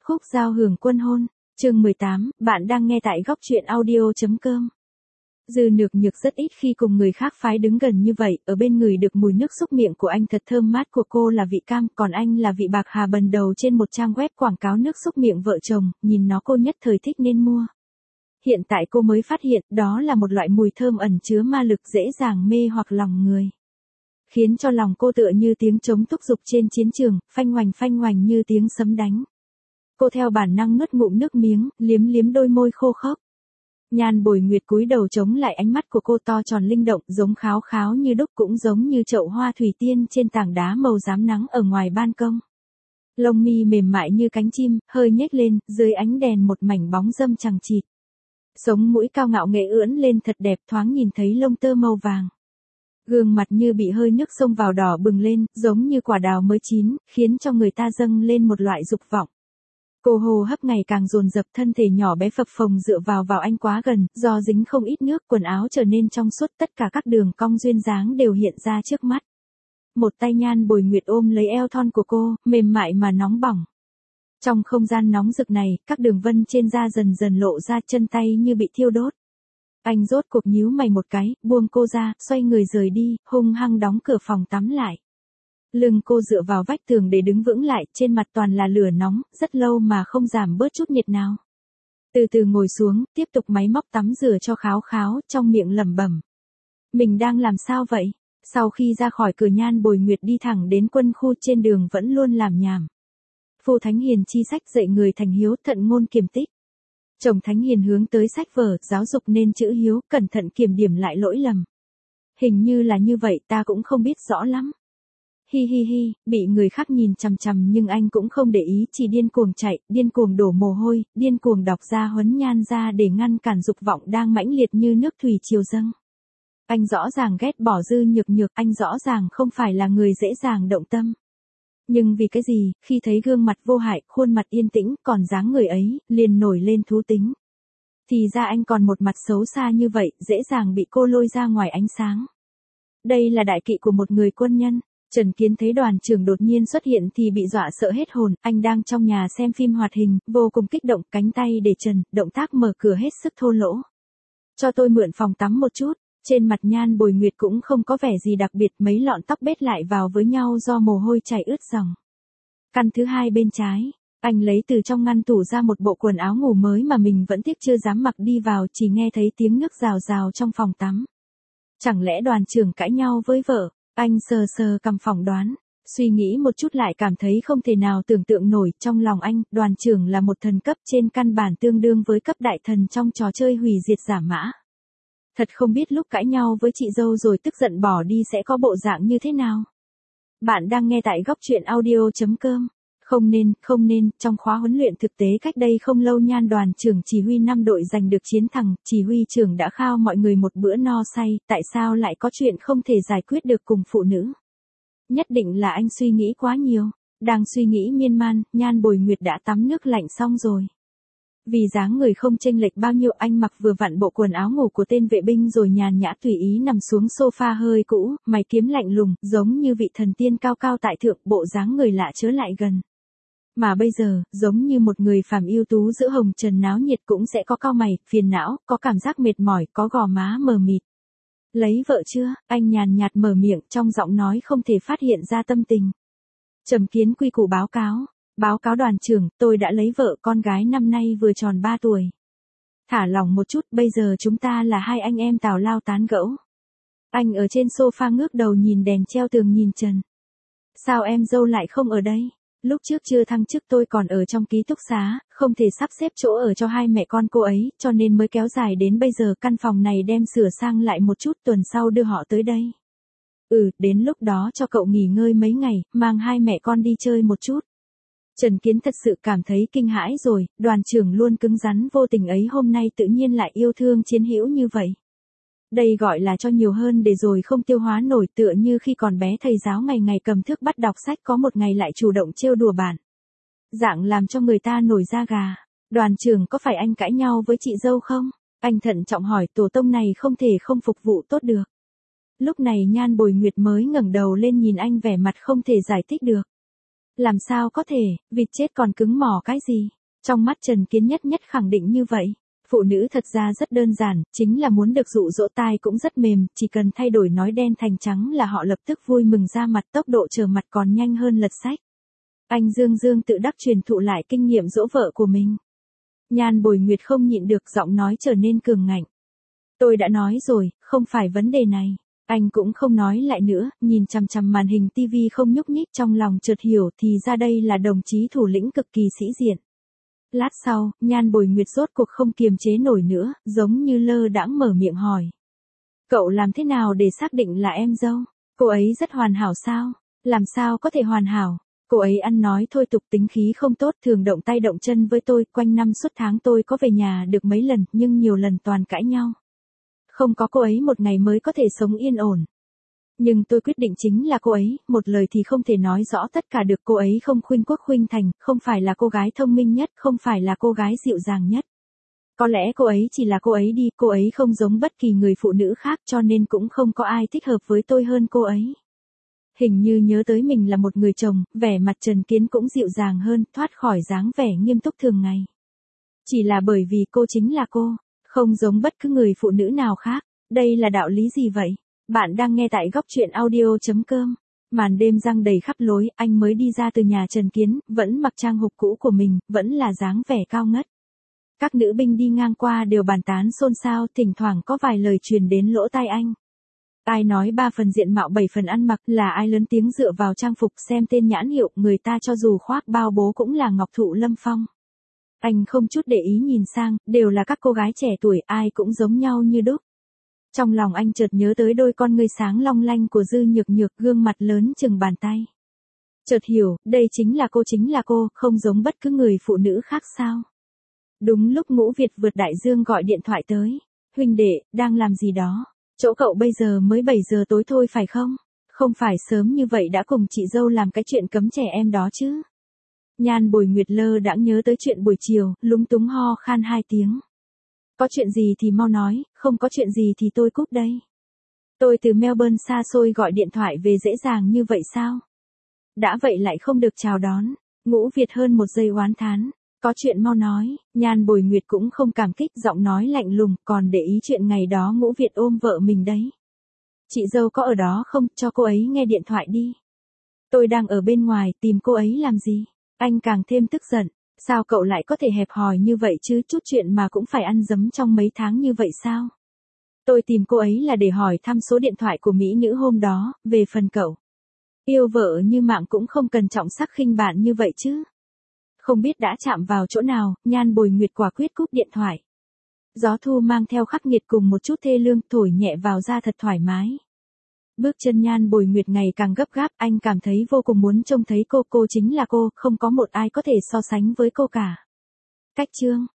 Khúc giao hưởng quân hôn, chương 18, bạn đang nghe tại góc truyện audio.com. Dư Nhược Nhược rất ít khi cùng người khác phái đứng gần như vậy, ở bên người được mùi nước xúc miệng của anh thật thơm mát, của cô là vị cam, còn anh là vị bạc hà bần đầu trên một trang web quảng cáo nước xúc miệng vợ chồng, nhìn nó cô nhất thời thích nên mua. Hiện tại cô mới phát hiện đó là một loại mùi thơm ẩn chứa ma lực dễ dàng mê hoặc lòng người. Khiến cho lòng cô tựa như tiếng trống thúc giục trên chiến trường, phanh hoành như tiếng sấm đánh. Cô theo bản năng nuốt ngụm nước miếng, liếm liếm đôi môi khô khốc. Nhan Bồi Nguyệt cúi đầu chống lại ánh mắt của cô, to tròn linh động, giống kháo kháo như đúc, cũng giống như chậu hoa thủy tiên trên tảng đá màu rám nắng ở ngoài ban công. Lông mi mềm mại như cánh chim, hơi nhếch lên, dưới ánh đèn một mảnh bóng râm chằng chịt. Sống mũi cao ngạo nghệ ưỡn lên thật đẹp, thoáng nhìn thấy lông tơ màu vàng. Gương mặt như bị hơi nước xông vào đỏ bừng lên, giống như quả đào mới chín, khiến cho người ta dâng lên một loại dục vọng. Cô hô hấp ngày càng dồn dập, thân thể nhỏ bé phập phồng dựa vào anh quá gần, do dính không ít nước, quần áo trở nên trong suốt, tất cả các đường cong duyên dáng đều hiện ra trước mắt. Một tay Nhan Bồi Nguyệt ôm lấy eo thon của cô, mềm mại mà nóng bỏng. Trong không gian nóng rực này, các đường vân trên da dần dần lộ ra, chân tay như bị thiêu đốt. Anh rốt cuộc nhíu mày một cái, buông cô ra, xoay người rời đi, hung hăng đóng cửa phòng tắm lại. Lưng cô dựa vào vách tường để đứng vững lại, trên mặt toàn là lửa nóng, rất lâu mà không giảm bớt chút nhiệt nào. Từ từ ngồi xuống, tiếp tục máy móc tắm rửa cho kháo kháo, trong miệng lẩm bẩm. Mình đang làm sao vậy? Sau khi ra khỏi cửa, Nhan Bồi Nguyệt đi thẳng đến quân khu, trên đường vẫn luôn làm nhảm. Phu Thánh Hiền chi sách dạy người thành hiếu, thận ngôn kiềm tích. Chồng Thánh Hiền hướng tới sách vở, giáo dục nên chữ hiếu, cẩn thận kiểm điểm lại lỗi lầm. Hình như là như vậy, ta cũng không biết rõ lắm. Hi hi hi, bị người khác nhìn chằm chằm nhưng anh cũng không để ý, chỉ điên cuồng chạy, điên cuồng đổ mồ hôi, điên cuồng đọc ra huấn nhan ra để ngăn cản dục vọng đang mãnh liệt như nước thủy triều dâng. Anh rõ ràng ghét bỏ Dư Nhược Nhược, anh rõ ràng không phải là người dễ dàng động tâm. Nhưng vì cái gì, khi thấy gương mặt vô hại, khuôn mặt yên tĩnh, còn dáng người ấy, liền nổi lên thú tính. Thì ra anh còn một mặt xấu xa như vậy, dễ dàng bị cô lôi ra ngoài ánh sáng. Đây là đại kỵ của một người quân nhân. Trần Kiến thấy đoàn trưởng đột nhiên xuất hiện thì bị dọa sợ hết hồn, anh đang trong nhà xem phim hoạt hình, vô cùng kích động, cánh tay để trần, động tác mở cửa hết sức thô lỗ. Cho tôi mượn phòng tắm một chút. Trên mặt Nhan Bồi Nguyệt cũng không có vẻ gì đặc biệt, mấy lọn tóc bết lại vào với nhau do mồ hôi chảy ướt ròng. Căn thứ hai bên trái, anh lấy từ trong ngăn tủ ra một bộ quần áo ngủ mới mà mình vẫn tiếc chưa dám mặc đi vào, chỉ nghe thấy tiếng nước rào rào trong phòng tắm. Chẳng lẽ đoàn trưởng cãi nhau với vợ? Anh sờ sờ cằm phỏng đoán, suy nghĩ một chút lại cảm thấy không thể nào tưởng tượng nổi, trong lòng anh, đoàn trưởng là một thần cấp trên, căn bản tương đương với cấp đại thần trong trò chơi hủy diệt giả mã. Thật không biết lúc cãi nhau với chị dâu rồi tức giận bỏ đi sẽ có bộ dạng như thế nào. Bạn đang nghe tại góc truyện audio.com. Không nên, trong khóa huấn luyện thực tế cách đây không lâu, Nhan đoàn trưởng chỉ huy 5 đội giành được chiến thắng, chỉ huy trưởng đã khao mọi người một bữa no say, tại sao lại có chuyện không thể giải quyết được cùng phụ nữ? Nhất định là anh suy nghĩ quá nhiều. Đang suy nghĩ miên man, Nhan Bồi Nguyệt đã tắm nước lạnh xong rồi. Vì dáng người không chênh lệch bao nhiêu, anh mặc vừa vặn bộ quần áo ngủ của tên vệ binh rồi nhàn nhã tùy ý nằm xuống sofa hơi cũ, mày kiếm lạnh lùng, giống như vị thần tiên cao cao tại thượng, bộ dáng người lạ chớ lại gần. Mà bây giờ, giống như một người phàm ưu tú giữa hồng trần náo nhiệt, cũng sẽ có cau mày, phiền não, có cảm giác mệt mỏi, có gò má mờ mịt. Lấy vợ chưa? Anh nhàn nhạt mở miệng, trong giọng nói không thể phát hiện ra tâm tình. Trầm Kiến quy củ báo cáo. Báo cáo đoàn trưởng, tôi đã lấy vợ, con gái năm nay vừa tròn 3 tuổi. Thả lòng một chút, bây giờ chúng ta là hai anh em tào lao tán gẫu. Anh ở trên sofa ngước đầu nhìn đèn treo tường nhìn trần. Sao em dâu lại không ở đây? Lúc trước chưa thăng chức tôi còn ở trong ký túc xá, không thể sắp xếp chỗ ở cho hai mẹ con cô ấy, cho nên mới kéo dài đến bây giờ, căn phòng này đem sửa sang lại một chút, tuần sau đưa họ tới đây. Đến lúc đó cho cậu nghỉ ngơi mấy ngày, mang hai mẹ con đi chơi một chút. Trần Kiến thật sự cảm thấy kinh hãi rồi, đoàn trưởng luôn cứng rắn vô tình ấy hôm nay tự nhiên lại yêu thương chiến hữu như vậy. Đây gọi là cho nhiều hơn để rồi không tiêu hóa nổi, tựa như khi còn bé thầy giáo ngày ngày cầm thước bắt đọc sách, có một ngày lại chủ động trêu đùa bạn. Dạng làm cho người ta nổi da gà. Đoàn trưởng, có phải anh cãi nhau với chị dâu không? Anh thận trọng hỏi, tổ tông này không thể không phục vụ tốt được. Lúc này Nhan Bồi Nguyệt mới ngẩng đầu lên nhìn anh, vẻ mặt không thể giải thích được. Làm sao có thể, vịt chết còn cứng mỏ cái gì? Trong mắt Trần Kiến nhất nhất khẳng định như vậy. Phụ nữ thật ra rất đơn giản, chính là muốn được dụ dỗ tai cũng rất mềm, chỉ cần thay đổi nói đen thành trắng là họ lập tức vui mừng ra mặt, tốc độ trở mặt còn nhanh hơn lật sách. Anh Dương Dương tự đắc truyền thụ lại kinh nghiệm dỗ vợ của mình. Nhan Bồi Nguyệt không nhịn được, giọng nói trở nên cường ngạnh. Tôi đã nói rồi, không phải vấn đề này. Anh cũng không nói lại nữa, nhìn chằm chằm màn hình tivi không nhúc nhích, trong lòng chợt hiểu thì ra đây là đồng chí thủ lĩnh cực kỳ sĩ diện. Lát sau, Nhan Bồi Nguyệt rốt cuộc không kiềm chế nổi nữa, giống như lơ đãng mở miệng hỏi. Cậu làm thế nào để xác định là em dâu? Cô ấy rất hoàn hảo sao? Làm sao có thể hoàn hảo? Cô ấy ăn nói thôi tục, tính khí không tốt, thường động tay động chân với tôi, quanh năm suốt tháng tôi có về nhà được mấy lần, nhưng nhiều lần toàn cãi nhau. Không có cô ấy một ngày mới có thể sống yên ổn. Nhưng tôi quyết định chính là cô ấy, một lời thì không thể nói rõ tất cả được, cô ấy không khuynh quốc khuynh thành, không phải là cô gái thông minh nhất, không phải là cô gái dịu dàng nhất. Có lẽ cô ấy chỉ là cô ấy đi, cô ấy không giống bất kỳ người phụ nữ khác cho nên cũng không có ai thích hợp với tôi hơn cô ấy. Hình như nhớ tới mình là một người chồng, vẻ mặt Trần Kiến cũng dịu dàng hơn, thoát khỏi dáng vẻ nghiêm túc thường ngày. Chỉ là bởi vì cô chính là cô, không giống bất cứ người phụ nữ nào khác. Đây là đạo lý gì vậy? Bạn đang nghe tại góc truyện audio.com. Màn đêm giăng đầy khắp lối, anh mới đi ra từ nhà Trần Kiến, vẫn mặc trang phục cũ của mình, vẫn là dáng vẻ cao ngất. Các nữ binh đi ngang qua đều bàn tán xôn xao, thỉnh thoảng có vài lời truyền đến lỗ tai anh. Ai nói 3 phần diện mạo 7 phần ăn mặc, là ai lớn tiếng dựa vào trang phục, xem tên nhãn hiệu, người ta cho dù khoác bao bố cũng là Ngọc Thụ Lâm Phong. Anh không chút để ý nhìn sang, đều là các cô gái trẻ tuổi, ai cũng giống nhau như đúc. Trong lòng anh chợt nhớ tới đôi con ngươi sáng long lanh của Dư Nhược Nhược, gương mặt lớn chừng bàn tay. Chợt hiểu, đây chính là cô, không giống bất cứ người phụ nữ khác sao. Đúng lúc Ngũ Việt vượt đại dương gọi điện thoại tới. Huynh đệ, đang làm gì đó? Chỗ cậu bây giờ mới 7 giờ tối thôi phải không? Không phải sớm như vậy đã cùng chị dâu làm cái chuyện cấm trẻ em đó chứ? Nhan Bồi Nguyệt lơ đãng nhớ tới chuyện buổi chiều, lúng túng ho khan 2 tiếng. Có chuyện gì thì mau nói, không có chuyện gì thì tôi cúp đây. Tôi từ Melbourne xa xôi gọi điện thoại về dễ dàng như vậy sao? Đã vậy lại không được chào đón. Ngũ Việt hơn một giây oán thán. Có chuyện mau nói, Nhan Bồi Nguyệt cũng không cảm kích, giọng nói lạnh lùng, còn để ý chuyện ngày đó Ngũ Việt ôm vợ mình đấy. Chị dâu có ở đó không, cho cô ấy nghe điện thoại đi. Tôi đang ở bên ngoài, tìm cô ấy làm gì? Anh càng thêm tức giận, sao cậu lại có thể hẹp hòi như vậy chứ, chút chuyện mà cũng phải ăn dấm trong mấy tháng như vậy sao? Tôi tìm cô ấy là để hỏi thăm số điện thoại của mỹ nữ hôm đó, về phần cậu. Yêu vợ như mạng cũng không cần trọng sắc khinh bạn như vậy chứ. Không biết đã chạm vào chỗ nào, Nhan Bồi Nguyệt quả quyết cúp điện thoại. Gió thu mang theo khắc nghiệt cùng một chút thê lương, thổi nhẹ vào da thật thoải mái. Bước chân Nhan Bồi Nguyệt ngày càng gấp gáp, anh cảm thấy vô cùng muốn trông thấy cô chính là cô, không có một ai có thể so sánh với cô cả. Cách chương